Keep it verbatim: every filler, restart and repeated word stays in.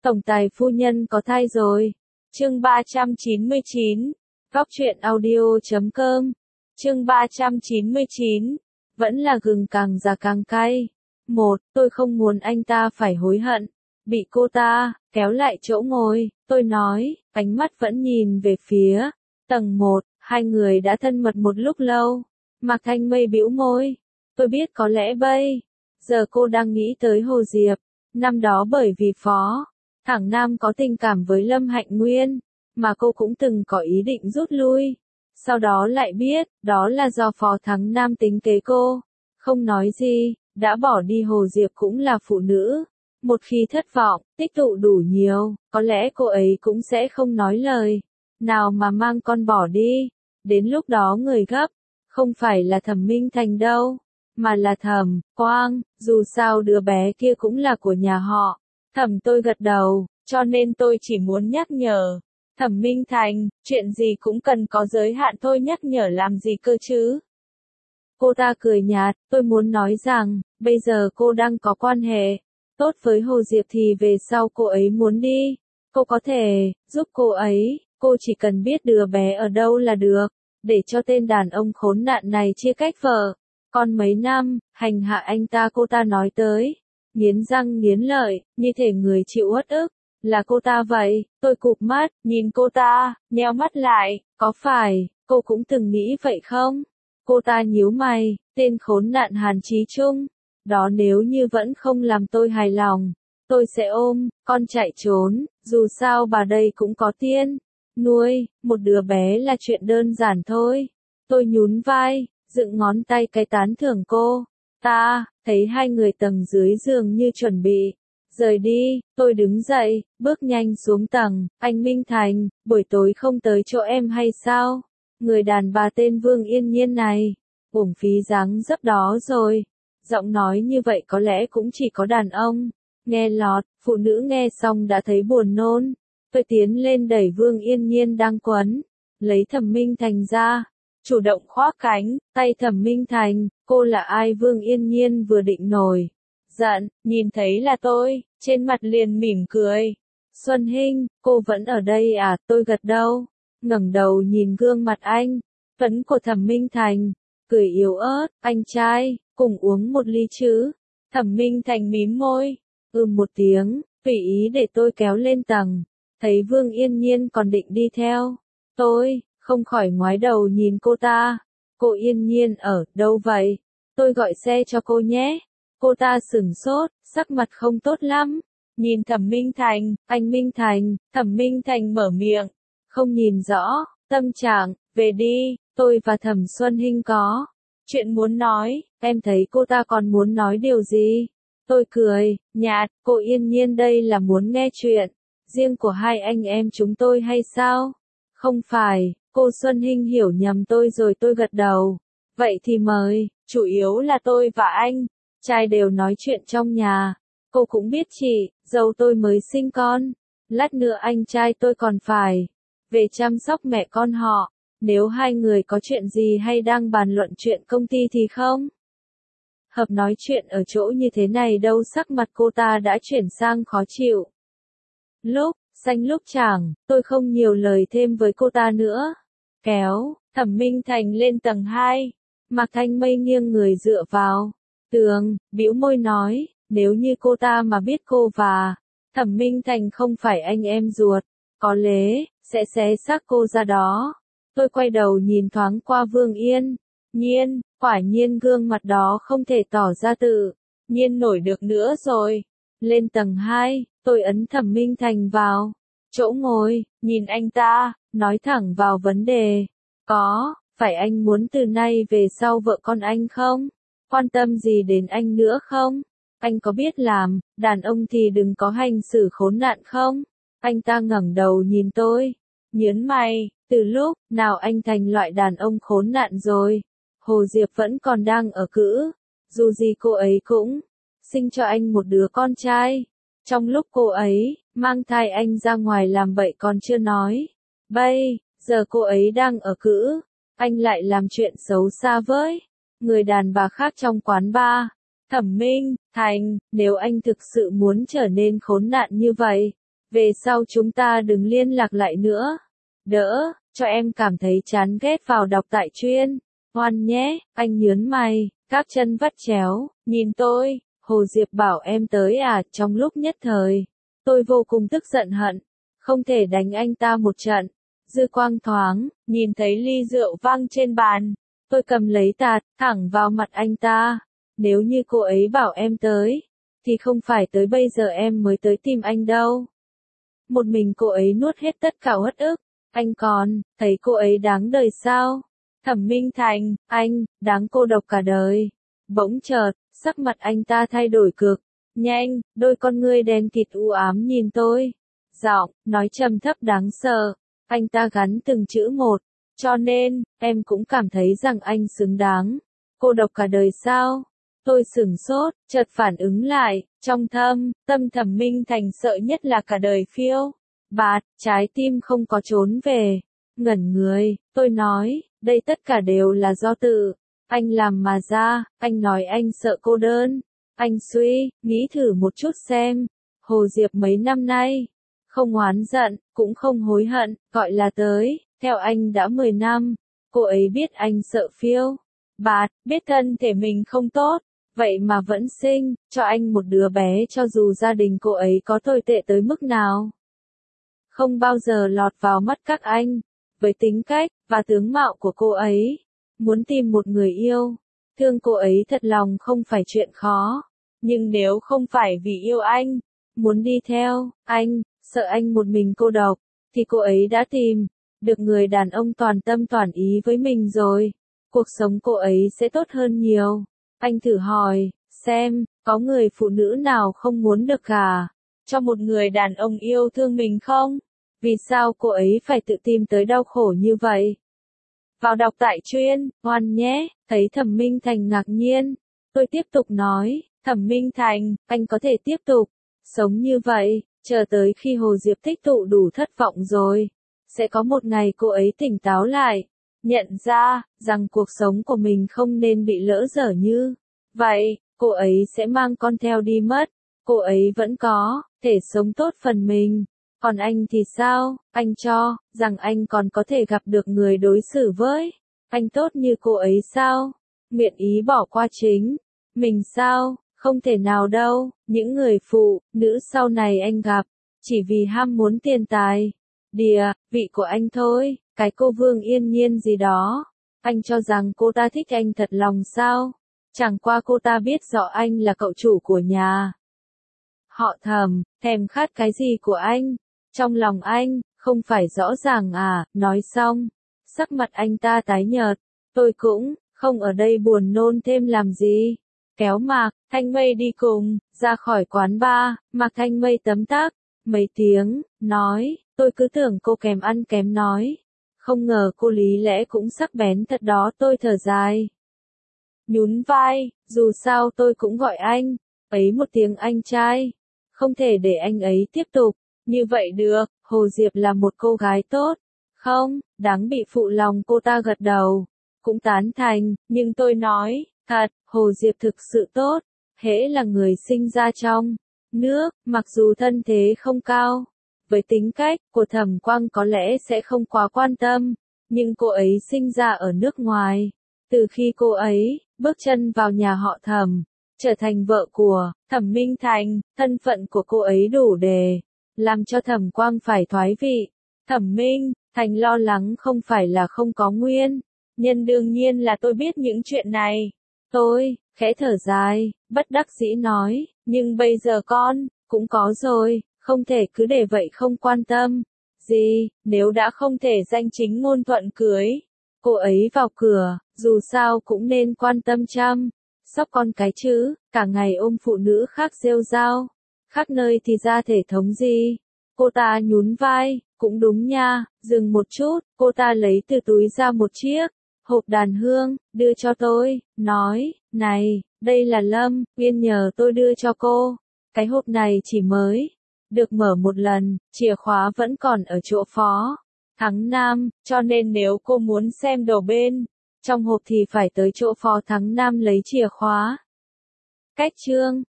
Tổng tài phu nhân có thai rồi. Chương ba trăm chín mươi chín. Góc truyện audio chấm com. Chương ba trăm chín mươi chín. Vẫn là gừng càng già càng cay. Một, tôi không muốn anh ta phải hối hận. Bị cô ta kéo lại chỗ ngồi, tôi nói, ánh mắt vẫn nhìn về phía tầng một, hai người đã thân mật một lúc lâu. Mạc Thanh Mây bĩu môi. Tôi biết có lẽ bây giờ cô đang nghĩ tới Hồ Diệp. Năm đó bởi vì Phó Thẳng Nam có tình cảm với Lâm Hạnh Nguyên, mà cô cũng từng có ý định rút lui. Sau đó lại biết, đó là do Phó Thắng Nam tính kế cô. Không nói gì, đã bỏ đi Hồ Diệp cũng là phụ nữ. Một khi thất vọng, tích tụ đủ nhiều, có lẽ cô ấy cũng sẽ không nói lời nào mà mang con bỏ đi. Đến lúc đó người gấp, không phải là Thẩm Minh Thành đâu, mà là Thẩm Quang, dù sao đứa bé kia cũng là của nhà họ Thẩm. Tôi gật đầu, cho nên tôi chỉ muốn nhắc nhở Thẩm Minh Thành, chuyện gì cũng cần có giới hạn thôi, nhắc nhở làm gì cơ chứ. Cô ta cười nhạt, tôi muốn nói rằng, bây giờ cô đang có quan hệ tốt với Hồ Diệp thì về sau cô ấy muốn đi, cô có thể giúp cô ấy, cô chỉ cần biết đứa bé ở đâu là được, để cho tên đàn ông khốn nạn này chia cách vợ con mấy năm, hành hạ anh ta. Cô ta nói tới, nghiến răng nghiến lợi, như thể người chịu uất ức là cô ta vậy. Tôi cụp mắt, nhìn cô ta, nheo mắt lại, có phải cô cũng từng nghĩ vậy không? Cô ta nhíu mày, tên khốn nạn Hàn Chí Trung đó, nếu như vẫn không làm tôi hài lòng, tôi sẽ ôm con chạy trốn, dù sao bà đây cũng có tiên nuôi, một đứa bé là chuyện đơn giản thôi. Tôi nhún vai, dựng ngón tay cái tán thưởng cô ta. Thấy hai người tầng dưới giường như chuẩn bị rời đi, tôi đứng dậy, bước nhanh xuống tầng. Anh Minh Thành, buổi tối không tới chỗ em hay sao? Người đàn bà tên Vương Yên Nhiên này, uổng phí dáng dấp đó rồi. Giọng nói như vậy có lẽ cũng chỉ có đàn ông nghe lọt, phụ nữ nghe xong đã thấy buồn nôn. Tôi tiến lên đẩy Vương Yên Nhiên đang quấn lấy Thẩm Minh Thành ra, chủ động khoác cánh tay Thẩm Minh Thành. Cô là ai? Vương Yên Nhiên vừa định nổi giận, nhìn thấy là tôi, trên mặt liền mỉm cười. Xuân Hinh, cô vẫn ở đây à? Tôi gật đầu, ngẩng đầu nhìn gương mặt anh tuấn của Thẩm Minh Thành, cười yếu ớt, anh trai, cùng uống một ly chứ? Thẩm Minh Thành mím môi, ừm một tiếng, tùy ý để tôi kéo lên tầng. Thấy Vương Yên Nhiên còn định đi theo tôi, không khỏi ngoái đầu nhìn cô ta. Cô Yên Nhiên ở đâu vậy? Tôi gọi xe cho cô nhé. Cô ta sửng sốt, sắc mặt không tốt lắm. Nhìn Thẩm Minh Thành, anh Minh Thành. Thẩm Minh Thành mở miệng, không nhìn rõ tâm trạng. Về đi, tôi và Thẩm Xuân Hinh có chuyện muốn nói. Em thấy cô ta còn muốn nói điều gì? Tôi cười nhạt, cô Yên Nhiên đây là muốn nghe chuyện riêng của hai anh em chúng tôi hay sao? Không phải, cô Xuân Hinh hiểu nhầm tôi rồi. Tôi gật đầu. Vậy thì mời, chủ yếu là tôi và anh trai đều nói chuyện trong nhà. Cô cũng biết chị dâu tôi mới sinh con, lát nữa anh trai tôi còn phải về chăm sóc mẹ con họ. Nếu hai người có chuyện gì hay đang bàn luận chuyện công ty thì không hợp nói chuyện ở chỗ như thế này đâu. Sắc mặt cô ta đã chuyển sang khó chịu. Lúc xanh lúc chảng, tôi không nhiều lời thêm với cô ta nữa. Kéo Thẩm Minh Thành lên tầng hai. Mạc Thanh Mây nghiêng người dựa vào tường, bĩu môi nói, nếu như cô ta mà biết cô và Thẩm Minh Thành không phải anh em ruột, có lẽ sẽ xé xác cô ra đó. Tôi quay đầu nhìn thoáng qua Vương Yên Nhiên, quả nhiên gương mặt đó không thể tỏ ra tự nhiên nổi được nữa rồi. Lên tầng hai, tôi ấn Thẩm Minh Thành vào chỗ ngồi, nhìn anh ta, nói thẳng vào vấn đề. Có phải anh muốn từ nay về sau vợ con anh không quan tâm gì đến anh nữa không? Anh có biết làm đàn ông thì đừng có hành xử khốn nạn không? Anh ta ngẩng đầu nhìn tôi, nhớn mày, từ lúc nào anh thành loại đàn ông khốn nạn rồi? Hồ Diệp vẫn còn đang ở cữ, dù gì cô ấy cũng sinh cho anh một đứa con trai. Trong lúc cô ấy mang thai anh ra ngoài làm bậy còn chưa nói, bây giờ cô ấy đang ở cữ, anh lại làm chuyện xấu xa với người đàn bà khác trong quán bar. Thẩm Minh Thành, nếu anh thực sự muốn trở nên khốn nạn như vậy, Về sau chúng ta đừng liên lạc lại nữa. Đỡ, cho em cảm thấy chán ghét vào đọc tại chuyên. Ngoan nhé, anh nhớn mày, các chân vắt chéo, nhìn tôi, Hồ Diệp bảo em tới à, trong lúc nhất thời. Tôi vô cùng tức giận hận, không thể đánh anh ta một trận. Dư quang thoáng, nhìn thấy ly rượu văng trên bàn. Tôi cầm lấy tạt, thẳng vào mặt anh ta. Nếu như cô ấy bảo em tới, thì không phải tới bây giờ em mới tới tìm anh đâu. Một mình cô ấy nuốt hết tất cả uất ức. Anh còn, thấy cô ấy đáng đời sao? Thẩm Minh Thành, anh, đáng cô độc cả đời. Bỗng chợt, sắc mặt anh ta thay đổi cực. Nhanh, đôi con ngươi đen kịt u ám nhìn tôi. Giọng, nói trầm thấp đáng sợ. Anh ta gắn từng chữ một. Cho nên, em cũng cảm thấy rằng anh xứng đáng. Cô độc cả đời sao? Tôi sửng sốt, chợt phản ứng lại, trong thâm, tâm Thẩm Minh Thành sợ nhất là cả đời phiêu. Bạt, trái tim không có trốn về. Ngẩn người, tôi nói, đây tất cả đều là do tự anh làm mà ra, anh nói anh sợ cô đơn. Anh suy, nghĩ thử một chút xem. Hồ Diệp mấy năm nay, không oán giận, cũng không hối hận, gọi là tới, theo anh đã mười năm. Cô ấy biết anh sợ phiêu. Bạt, biết thân thể mình không tốt, vậy mà vẫn sinh, cho anh một đứa bé cho dù gia đình cô ấy có tồi tệ tới mức nào. Không bao giờ lọt vào mắt các anh. Với tính cách, và tướng mạo của cô ấy, muốn tìm một người yêu, thương cô ấy thật lòng không phải chuyện khó. Nhưng nếu không phải vì yêu anh, muốn đi theo anh, sợ anh một mình cô độc, thì cô ấy đã tìm được người đàn ông toàn tâm toàn ý với mình rồi. Cuộc sống cô ấy sẽ tốt hơn nhiều. Anh thử hỏi, xem, có người phụ nữ nào không muốn được gả cho một người đàn ông yêu thương mình không? Vì sao cô ấy phải tự tìm tới đau khổ như vậy? Vào đọc tại chuyên, ngoan nhé, thấy Thẩm Minh Thành ngạc nhiên. Tôi tiếp tục nói, Thẩm Minh Thành, anh có thể tiếp tục sống như vậy, chờ tới khi Hồ Diệp tích tụ đủ thất vọng rồi. Sẽ có một ngày cô ấy tỉnh táo lại, nhận ra, rằng cuộc sống của mình không nên bị lỡ dở như vậy, cô ấy sẽ mang con theo đi mất. Cô ấy vẫn có thể sống tốt phần mình. Còn anh thì sao? Anh cho rằng anh còn có thể gặp được người đối xử với anh tốt như cô ấy sao? Nguyện ý bỏ qua chính mình sao? Không thể nào đâu. Những người phụ nữ sau này anh gặp, chỉ vì ham muốn tiền tài, địa vị của anh thôi. Cái cô Vương Yên Nhiên gì đó, anh cho rằng cô ta thích anh thật lòng sao? Chẳng qua cô ta biết rõ anh là cậu chủ của nhà họ Thẩm, thèm khát cái gì của anh? Trong lòng anh, không phải rõ ràng à? Nói xong, sắc mặt anh ta tái nhợt. Tôi cũng không ở đây buồn nôn thêm làm gì. Kéo Mạc Thanh Mây đi cùng, ra khỏi quán bar. Mạc Thanh Mây tấm tắc mấy tiếng, nói, tôi cứ tưởng cô kèm ăn kém nói. Không ngờ cô lý lẽ cũng sắc bén thật đó. Tôi thở dài, nhún vai, dù sao tôi cũng gọi anh ấy một tiếng anh trai. Không thể để anh ấy tiếp tục như vậy được. Hồ Diệp là một cô gái tốt, không đáng bị phụ lòng. Cô ta gật đầu, cũng tán thành. Nhưng tôi nói thật, Hồ Diệp thực sự tốt. Hễ là người sinh ra trong nước, mặc dù thân thế không cao, với tính cách của Thẩm Quang có lẽ sẽ không quá quan tâm. Nhưng cô ấy sinh ra ở nước ngoài. Từ khi cô ấy bước chân vào nhà họ Thẩm, trở thành vợ của Thẩm Minh Thành, thân phận của cô ấy đủ để làm cho Thẩm Quang phải thoái vị. Thẩm Minh Thành lo lắng không phải là không có nguyên nhân. Đương nhiên là tôi biết những chuyện này. Tôi khẽ thở dài, bất đắc dĩ nói, nhưng bây giờ con cũng có rồi, không thể cứ để vậy không quan tâm gì. Nếu đã không thể danh chính ngôn thuận cưới cô ấy vào cửa, dù sao cũng nên quan tâm chăm sóc con cái chứ. Cả ngày ôm phụ nữ khác rêu rao, khác nơi thì ra thể thống gì. Cô ta nhún vai, cũng đúng nha. Dừng một chút, cô ta lấy từ túi ra một chiếc hộp đàn hương, đưa cho tôi, nói, này, đây là Lâm Uyên nhờ tôi đưa cho cô. Cái hộp này chỉ mới được mở một lần, chìa khóa vẫn còn ở chỗ Phó Thắng Nam, cho nên nếu cô muốn xem đồ bên trong hộp thì phải tới chỗ Phó Thắng Nam lấy chìa khóa. Cách chương